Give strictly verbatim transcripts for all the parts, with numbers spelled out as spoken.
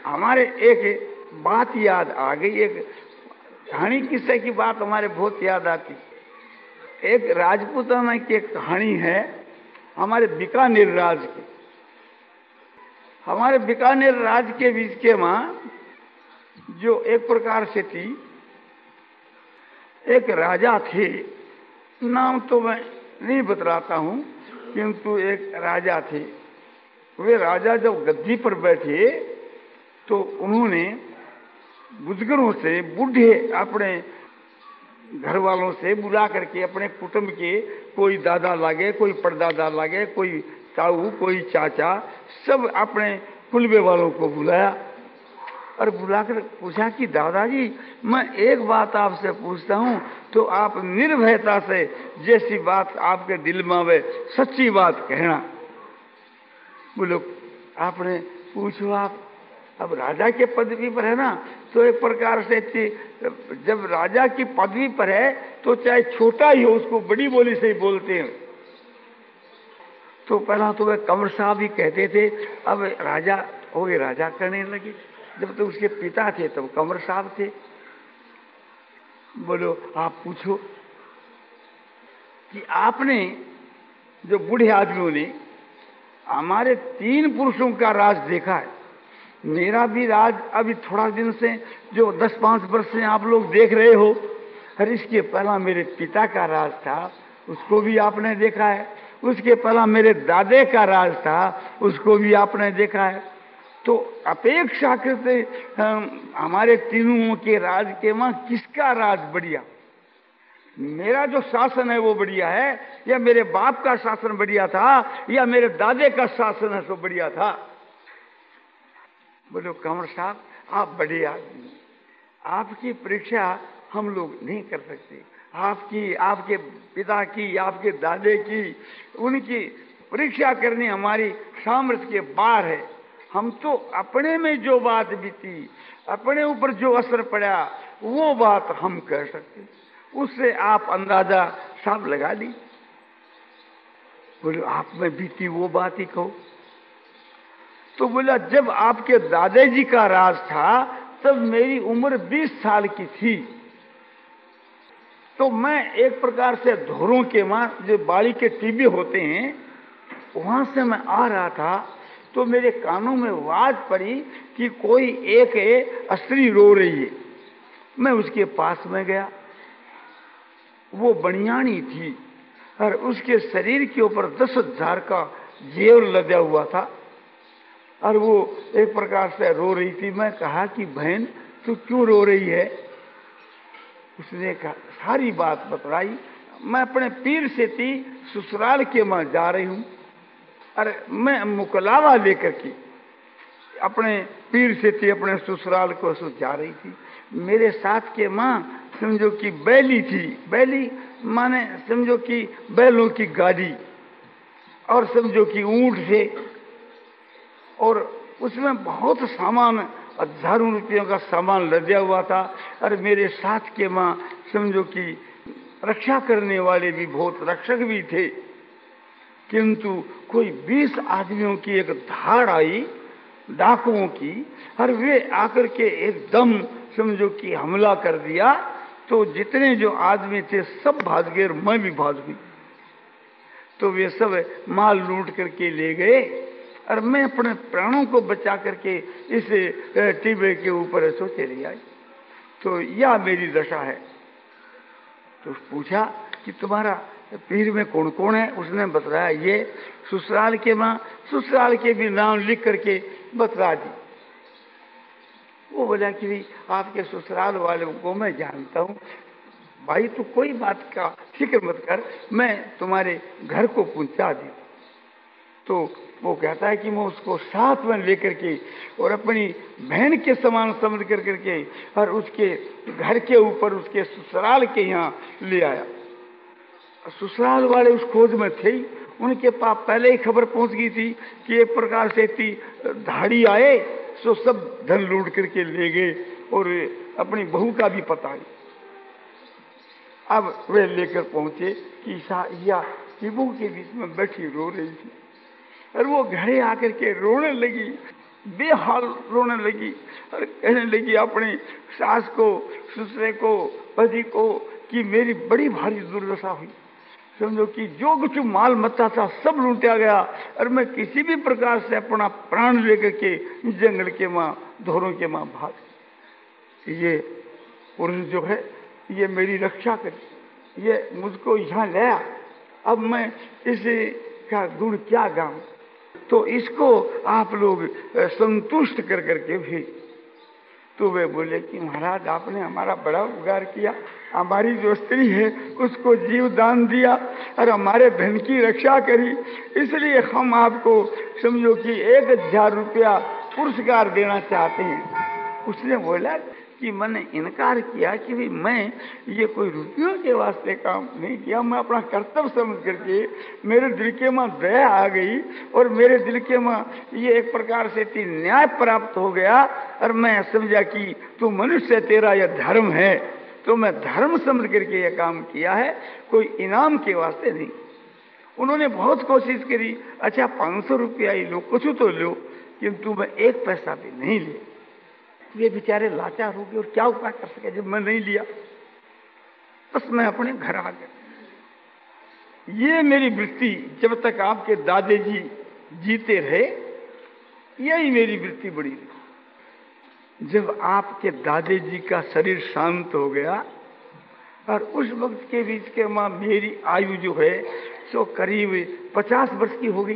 हमारे एक बात याद आ गई, एक कहानी किस्से की बात हमारे बहुत याद आती। एक राजपूताना की एक कहानी है हमारे बीकानेर राज की। हमारे बीकानेर राज के बीच के वहां जो एक प्रकार से थी, एक राजा थे, नाम तो मैं नहीं बतलाता हूं, किंतु एक राजा थे। वे राजा जब गद्दी पर बैठे तो उन्होंने बुजुर्गों से, बूढ़े अपने घर वालों से बुला करके, अपने कुटुंब के कोई दादा लागे, कोई परदादा लागे, कोई ताऊ, कोई चाचा, सब अपने कुलबे वालों को बुलाया और बुलाकर पूछा कि दादाजी मैं एक बात आपसे पूछता हूं, तो आप निर्भयता से जैसी बात आपके दिल में आवे सच्ची बात कहना। बोलो आपने पूछो आप। अब राजा के पदवी पर है ना, तो एक प्रकार से जब राजा की पदवी पर है तो चाहे छोटा ही हो उसको बड़ी बोली से ही बोलते हैं। तो पहला तो वे कंवर साहब ही कहते थे, अब राजा हो गए, राजा करने लगे। जब तो उसके पिता थे तब कंवर साहब थे। बोलो आप पूछो कि आपने जो बूढ़े आदमियों ने हमारे तीन पुरुषों का राज देखा है, मेरा भी राज अभी थोड़ा दिन से जो दस पांच वर्ष से आप लोग देख रहे हो, और इसके पहला मेरे पिता का राज था, उसको भी आपने देखा है। उसके पहला मेरे दादे का राज था, उसको भी आपने देखा है। तो अपेक्षा करते हमारे तीनों के राज के वहां किसका राज बढ़िया? मेरा जो शासन है वो बढ़िया है, या मेरे बाप का शासन बढ़िया था, या मेरे दादे का शासन है सो बढ़िया था? बोलो कंवर साहब आप बड़े आदमी, आपकी परीक्षा हम लोग नहीं कर सकते। आपकी, आपके पिता की, आपके दादे की, उनकी परीक्षा करनी हमारी सामर्थ्य के बाहर है। हम तो अपने में जो बात बीती, अपने ऊपर जो असर पड़ा, वो बात हम कह सकते, उससे आप अंदाजा सब लगा ली। बोले आप में बीती वो बात ही कहो। तो बोला जब आपके दादाजी का राज था तब मेरी उम्र बीस साल की थी। तो मैं एक प्रकार से धोरों के वहां जो बाड़ी के टीबे होते हैं वहां से मैं आ रहा था, तो मेरे कानों में आवाज पड़ी कि कोई एक स्त्री रो रही है। मैं उसके पास में गया, वो बनियानी थी और उसके शरीर के ऊपर दस हजार का जेवर लदा हुआ था और वो एक प्रकार से रो रही थी। मैं कहा कि बहन तू क्यों रो रही है? उसने कहा सारी बात बतलाई। मैं अपने पीर से थी ससुराल के मां जा रही हूं, अरे मैं मुकलावा लेकर के अपने पीर से थी अपने ससुराल को जा रही थी। मेरे साथ के मां समझो कि बैली थी, बैली माने समझो कि बैलों की गाड़ी, और समझो कि ऊंट थे, और उसमें बहुत सामान, हजारों रुपयों का सामान लदा हुआ था। और मेरे साथ के मां समझो कि रक्षा करने वाले भी बहुत रक्षक भी थे, किंतु कोई बीस आदमियों की एक धाड़ आई डाकुओं की, और वे आकर के एकदम समझो कि हमला कर दिया। तो जितने जो आदमी थे सब भाग गए और मैं भी भाग गई। तो वे सब माल लूट करके ले गए और मैं अपने प्राणों को बचा करके इस टीबे के ऊपर सो चली आई। तो यह मेरी दशा है। तो पूछा कि तुम्हारा पीर में कौन कौन है? उसने बताया ये ससुराल के मां, ससुराल के भी नाम लिख करके बतला दी। वो बोला कि भी आपके ससुराल वालों को मैं जानता हूं भाई, तू कोई बात का फिक्र मत कर, मैं तुम्हारे घर को पहुंचा दी। तो वो कहता है कि मैं उसको साथ में लेकर के और अपनी बहन के समान समझ कर करके और उसके घर के ऊपर उसके ससुराल के यहाँ ले आया। ससुराल वाले उस खोज में थे, उनके पास पहले ही खबर पहुंच गई थी कि एक प्रकार से इतनी धाड़ी आए, सो सब धन लूट करके ले गए और अपनी बहू का भी पता है। अब वे लेकर पहुंचे कि या टीबों के बीच में बैठी रो रही थी और वो घरे आकर के रोने लगी। बेहाल रोने लगी और कहने लगी अपनी सास को, ससुरे को, पति को कि मेरी बड़ी भारी दुर्दशा हुई। समझो कि जो कुछ माल मत्ता था सब लूटा गया और मैं किसी भी प्रकार से अपना प्राण लेकर के जंगल के माँ, धोरों के माँ भाग। ये पुरुष जो है ये मेरी रक्षा करी, ये मुझको यहाँ लाया, अब मैं इसे का गुण क्या गाऊं? तो इसको आप लोग संतुष्ट कर करके भेज। तो वे बोले कि महाराज आपने हमारा बड़ा उपकार किया, हमारी जो स्त्री है उसको जीव दान दिया और हमारे धन की रक्षा करी, इसलिए हम आपको समझो कि एक हजार रुपया पुरस्कार देना चाहते हैं। उसने बोला कि मैंने इनकार किया कि भाई मैं ये कोई रुपयों के वास्ते काम नहीं किया, मैं अपना कर्तव्य समझ करके मेरे दिल के मां दया आ गई और मेरे दिल के मां ये एक प्रकार से थी न्याय प्राप्त हो गया और मैं समझा कि तू मनुष्य, तेरा यह धर्म है, तो मैं धर्म समझ करके यह काम किया है, कोई इनाम के वास्ते नहीं। उन्होंने बहुत कोशिश करी, अच्छा पांच सौ रुपया ही लो, कुछ तो लो, किंतु मैं एक पैसा भी नहीं लिया। वे बेचारे लाचार हो गए और क्या उपाय कर सके जब मैं नहीं लिया। बस मैं अपने घर आ गया। ये मेरी वृत्ति जब तक आपके दादी जी जीते रहे, यही मेरी वृत्ति बड़ी रही। जब आपके दादी जी का शरीर शांत हो गया और उस वक्त के बीच के मां मेरी आयु जो है सो करीब पचास वर्ष की हो गई।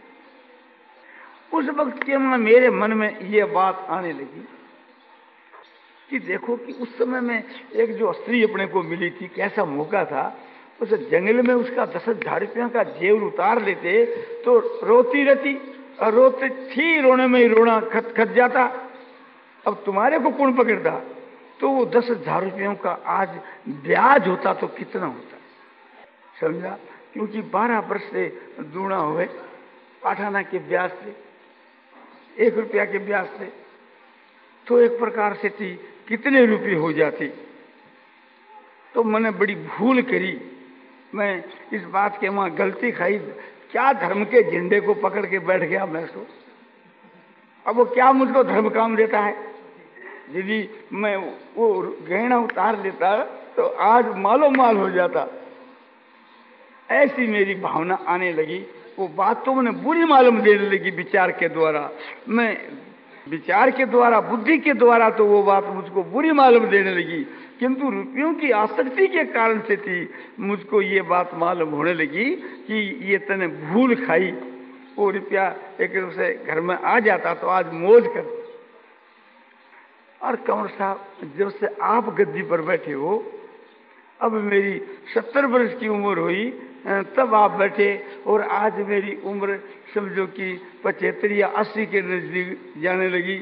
उस वक्त के मां मेरे मन में ये बात आने लगी कि देखो कि उस समय में एक जो स्त्री अपने को मिली थी, कैसा मौका था, उस जंगल में उसका दस हजार रुपया का जेवर उतार लेते तो रोती रहती और रोती थी, रोने में ही रोना खत खत जाता। अब तुम्हारे को कौन पकड़ता? तो वो दस हजार रुपयों का आज ब्याज होता तो कितना होता, समझा? क्योंकि बारह वर्ष से दूना हुए आठ आना के ब्याज से, एक रुपया के ब्याज से, तो एक प्रकार से थी कितने रुपये हो जाते। तो मैंने बड़ी भूल करी, मैं इस बात के वहां गलती खाई, क्या धर्म के झंडे को पकड़ के बैठ गया मैं सो। अब वो क्या मुझको धर्म काम देता है? यदि मैं वो गहना उतार लेता तो आज मालो माल हो जाता। ऐसी मेरी भावना आने लगी। वो बात तो मैंने बुरी मालूम देने लगी विचार के द्वारा, मैं विचार के द्वारा, बुद्धि के द्वारा तो वो बात मुझको बुरी मालूम देने लगी, किंतु रुपयों की आसक्ति के कारण से थी मुझको ये बात मालूम होने लगी कि ये तने भूल खाई। वो रुपया एक रूप से घर में आ जाता तो आज मौज कर। और कंवर साहब जब से आप गद्दी पर बैठे हो, अब मेरी सत्तर वर्ष की उम्र हुई तब आप बैठे और आज मेरी उम्र समझो कि पचहत्तर या अस्सी के नजदीक जाने लगी।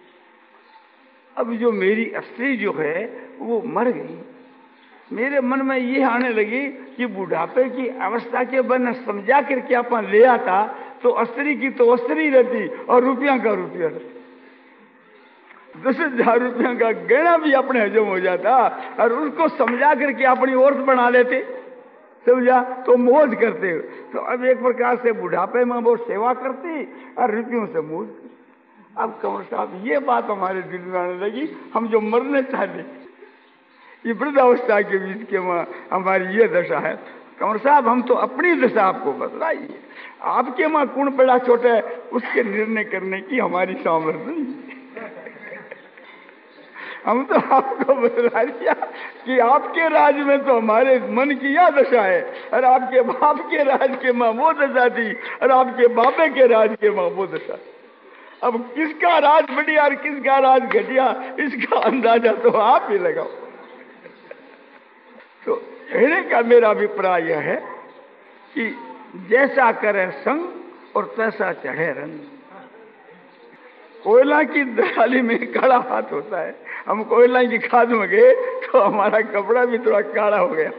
अब जो मेरी स्त्री जो है वो मर गई। मेरे मन में ये आने लगी कि बुढ़ापे की अवस्था के बन समझा करके अपन ले आता तो स्त्री की तो स्त्री रहती और रुपया का रुपया रहती। दस हजार रुपया का गहना भी अपने हजम हो जाता और उसको समझा करके अपनी औरत बना लेते, समझा, तो मौज करते। तो अब एक प्रकार से बुढ़ापे में वो सेवा करती और रुपयों से मौज। अब कंवर साहब ये बात हमारे दिल में आने लगी, हम जो मरने चाहते, ये वृद्धावस्था के बीच के वहां हमारी ये दशा है। कंवर साहब हम तो अपनी दशा आपको बतलाइए, आपके मां कौन बड़ा छोटा है उसके निर्णय करने की हमारी सामर्थ्य नहीं। हम तो आपको बतला दिया कि आपके राज में तो हमारे मन की यह दशा है और आपके बाप के राज के मां वो दशा थी और आपके बापे के राज के मां वो दशा। अब किसका राज बढ़िया और किसका राज घटिया इसका अंदाजा तो आप ही लगाओ। तो कहने का मेरा अभिप्राय यह है कि जैसा करे संग और तैसा चढ़े रंग। कोयला की दलाली में काला हाथ होता है, हम कोयला की खाद में गए तो हमारा कपड़ा भी थोड़ा काला हो गया।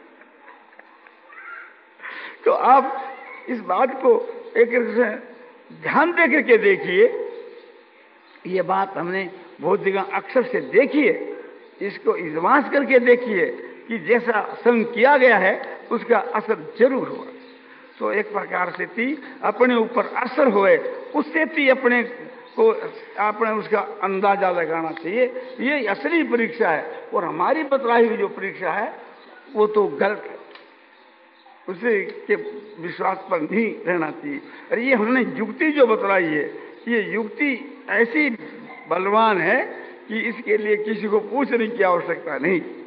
तो आप इस बात को एक ध्यान दे करके देखिए, ये बात हमने बहुत जगह अक्सर से देखी है, इसको इजमास करके देखिए कि जैसा संग किया गया है उसका असर जरूर हुआ। तो एक प्रकार से थी अपने ऊपर असर हुए, उससे थी अपने को आपने उसका अंदाजा लगाना चाहिए। ये असली परीक्षा है, और हमारी बतलाई हुई जो परीक्षा है वो तो गलत है, उसे के विश्वास पर नहीं रहना चाहिए। और ये हमने युक्ति जो बतलाई है, ये युक्ति ऐसी बलवान है कि इसके लिए किसी को पूछने की आवश्यकता नहीं।